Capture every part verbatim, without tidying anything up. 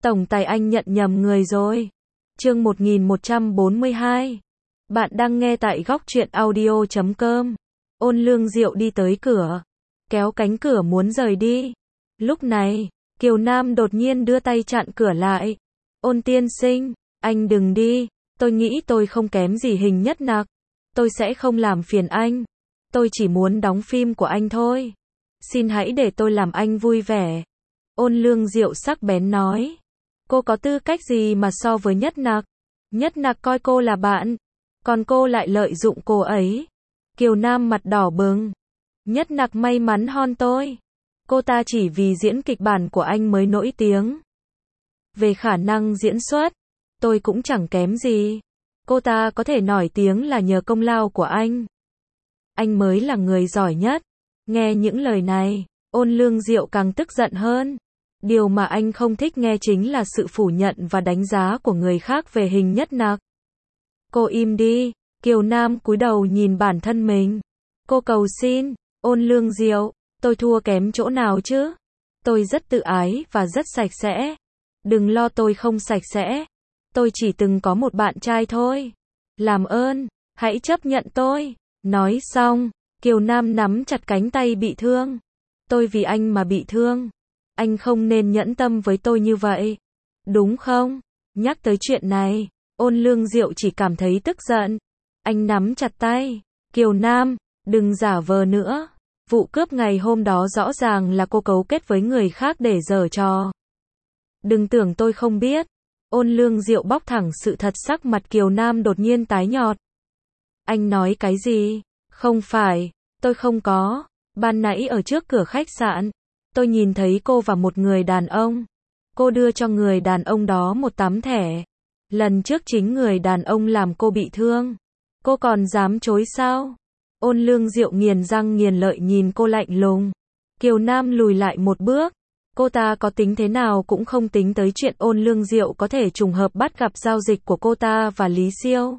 Tổng tài anh nhận nhầm người rồi. Chương một nghìn một trăm bốn mươi hai. Bạn đang nghe tại góc truyện audio chấm com. Ôn Lương Diệu đi tới cửa, kéo cánh cửa muốn rời đi. Lúc này, Kiều Nam đột nhiên đưa tay chặn cửa lại. Ôn tiên sinh, anh đừng đi, tôi nghĩ tôi không kém gì Hình Nhất Nặc. Tôi sẽ không làm phiền anh. Tôi chỉ muốn đóng phim của anh thôi. Xin hãy để tôi làm anh vui vẻ. Ôn Lương Diệu sắc bén nói. Cô có tư cách gì mà so với Nhất Nặc? Nhất Nặc coi cô là bạn, còn cô lại lợi dụng cô ấy. Kiều Nam mặt đỏ bừng. Nhất Nặc may mắn hơn tôi. Cô ta chỉ vì diễn kịch bản của anh mới nổi tiếng. Về khả năng diễn xuất, tôi cũng chẳng kém gì. Cô ta có thể nổi tiếng là nhờ công lao của anh. Anh mới là người giỏi nhất. Nghe những lời này, Ôn Lương Diệu càng tức giận hơn. Điều mà anh không thích nghe chính là sự phủ nhận và đánh giá của người khác về Hình Nhất Nặc. Cô im đi. Kiều Nam cúi đầu nhìn bản thân mình. Cô cầu xin. Ôn Lương Diệu, tôi thua kém chỗ nào chứ? Tôi rất tự ái và rất sạch sẽ. Đừng lo tôi không sạch sẽ. Tôi chỉ từng có một bạn trai thôi. Làm ơn, hãy chấp nhận tôi. Nói xong, Kiều Nam nắm chặt cánh tay bị thương. Tôi vì anh mà bị thương. Anh không nên nhẫn tâm với tôi như vậy. Đúng không? Nhắc tới chuyện này, Ôn Lương Diệu chỉ cảm thấy tức giận. Anh nắm chặt tay. Kiều Nam, đừng giả vờ nữa. Vụ cướp ngày hôm đó rõ ràng là cô cấu kết với người khác để giở trò. Đừng tưởng tôi không biết. Ôn Lương Diệu bóc thẳng sự thật, sắc mặt Kiều Nam đột nhiên tái nhợt. Anh nói cái gì? Không phải, tôi không có. Ban nãy ở trước cửa khách sạn, tôi nhìn thấy cô và một người đàn ông. Cô đưa cho người đàn ông đó một tấm thẻ. Lần trước chính người đàn ông làm cô bị thương. Cô còn dám chối sao? Ôn Lương Diệu nghiền răng nghiền lợi nhìn cô lạnh lùng. Kiều Nam lùi lại một bước. Cô ta có tính thế nào cũng không tính tới chuyện Ôn Lương Diệu có thể trùng hợp bắt gặp giao dịch của cô ta và Lý Siêu.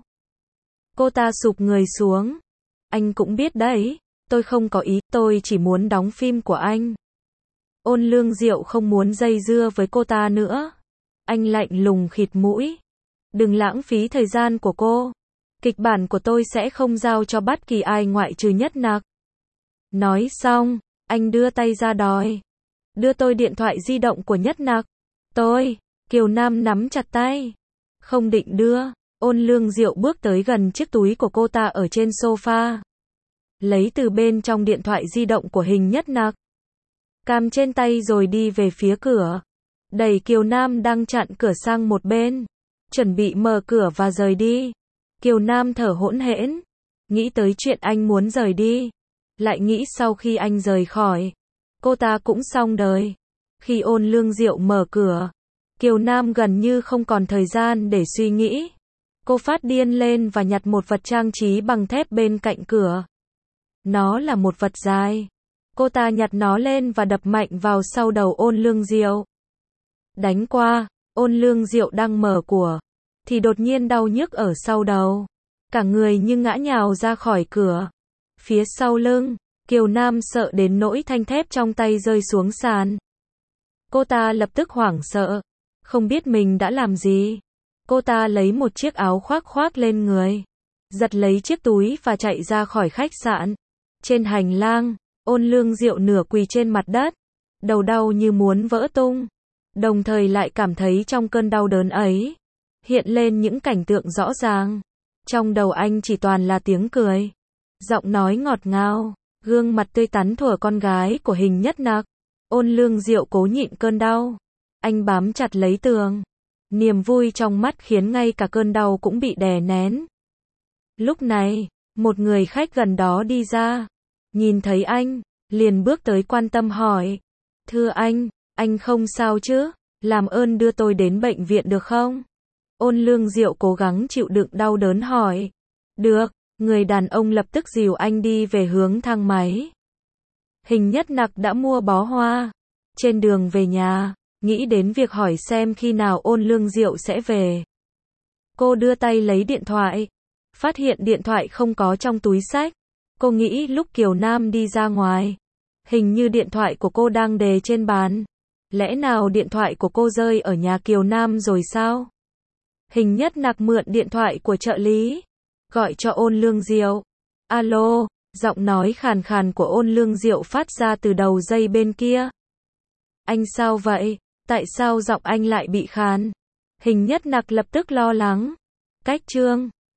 Cô ta sụp người xuống. Anh cũng biết đấy, tôi không có ý, tôi chỉ muốn đóng phim của anh. Ôn Lương Diệu không muốn dây dưa với cô ta nữa. Anh lạnh lùng khịt mũi. Đừng lãng phí thời gian của cô. Kịch bản của tôi sẽ không giao cho bất kỳ ai ngoại trừ Nhất Nặc. Nói xong, anh đưa tay ra đòi. Đưa tôi điện thoại di động của Nhất Nặc. Tôi, Kiều Nam nắm chặt tay. Không định đưa. Ôn Lương Diệu bước tới gần chiếc túi của cô ta ở trên sofa. Lấy từ bên trong điện thoại di động của Hình Nhất Nặc. Cam trên tay rồi đi về phía cửa. Đẩy Kiều Nam đang chặn cửa sang một bên. Chuẩn bị mở cửa và rời đi. Kiều Nam thở hổn hển. Nghĩ tới chuyện anh muốn rời đi. Lại nghĩ sau khi anh rời khỏi, cô ta cũng xong đời. Khi Ôn Lương Diệu mở cửa, Kiều Nam gần như không còn thời gian để suy nghĩ. Cô phát điên lên và nhặt một vật trang trí bằng thép bên cạnh cửa. Nó là một vật dài. Cô ta nhặt nó lên và đập mạnh vào sau đầu Ôn Lương Diệu. Đánh qua, Ôn Lương Diệu đang mở của, thì đột nhiên đau nhức ở sau đầu. Cả người như ngã nhào ra khỏi cửa. Phía sau lưng, Kiều Nam sợ đến nỗi thanh thép trong tay rơi xuống sàn. Cô ta lập tức hoảng sợ. Không biết mình đã làm gì. Cô ta lấy một chiếc áo khoác khoác lên người. Giật lấy chiếc túi và chạy ra khỏi khách sạn. Trên hành lang, Ôn Lương Diệu nửa quỳ trên mặt đất. Đầu đau như muốn vỡ tung. Đồng thời lại cảm thấy trong cơn đau đớn ấy, hiện lên những cảnh tượng rõ ràng. Trong đầu anh chỉ toàn là tiếng cười. Giọng nói ngọt ngào, gương mặt tươi tắn thuở con gái của Hình Nhất Nặc. Ôn Lương Diệu cố nhịn cơn đau. Anh bám chặt lấy tường. Niềm vui trong mắt khiến ngay cả cơn đau cũng bị đè nén. Lúc này, một người khách gần đó đi ra. Nhìn thấy anh, liền bước tới quan tâm hỏi. Thưa anh, anh không sao chứ? Làm ơn đưa tôi đến bệnh viện được không? Ôn Lương Diệu cố gắng chịu đựng đau đớn hỏi. Được, người đàn ông lập tức dìu anh đi về hướng thang máy. Hình Nhất Nặc đã mua bó hoa. Trên đường về nhà, nghĩ đến việc hỏi xem khi nào Ôn Lương Diệu sẽ về. Cô đưa tay lấy điện thoại. Phát hiện điện thoại không có trong túi xách. Cô nghĩ lúc Kiều Nam đi ra ngoài, hình như điện thoại của cô đang để trên bàn. Lẽ nào điện thoại của cô rơi ở nhà Kiều Nam rồi sao? Hình Nhất Nặc mượn điện thoại của trợ lý, gọi cho Ôn Lương Diệu. Alo, giọng nói khàn khàn của Ôn Lương Diệu phát ra từ đầu dây bên kia. Anh sao vậy? Tại sao giọng anh lại bị khàn? Hình Nhất Nặc lập tức lo lắng. Cách Trương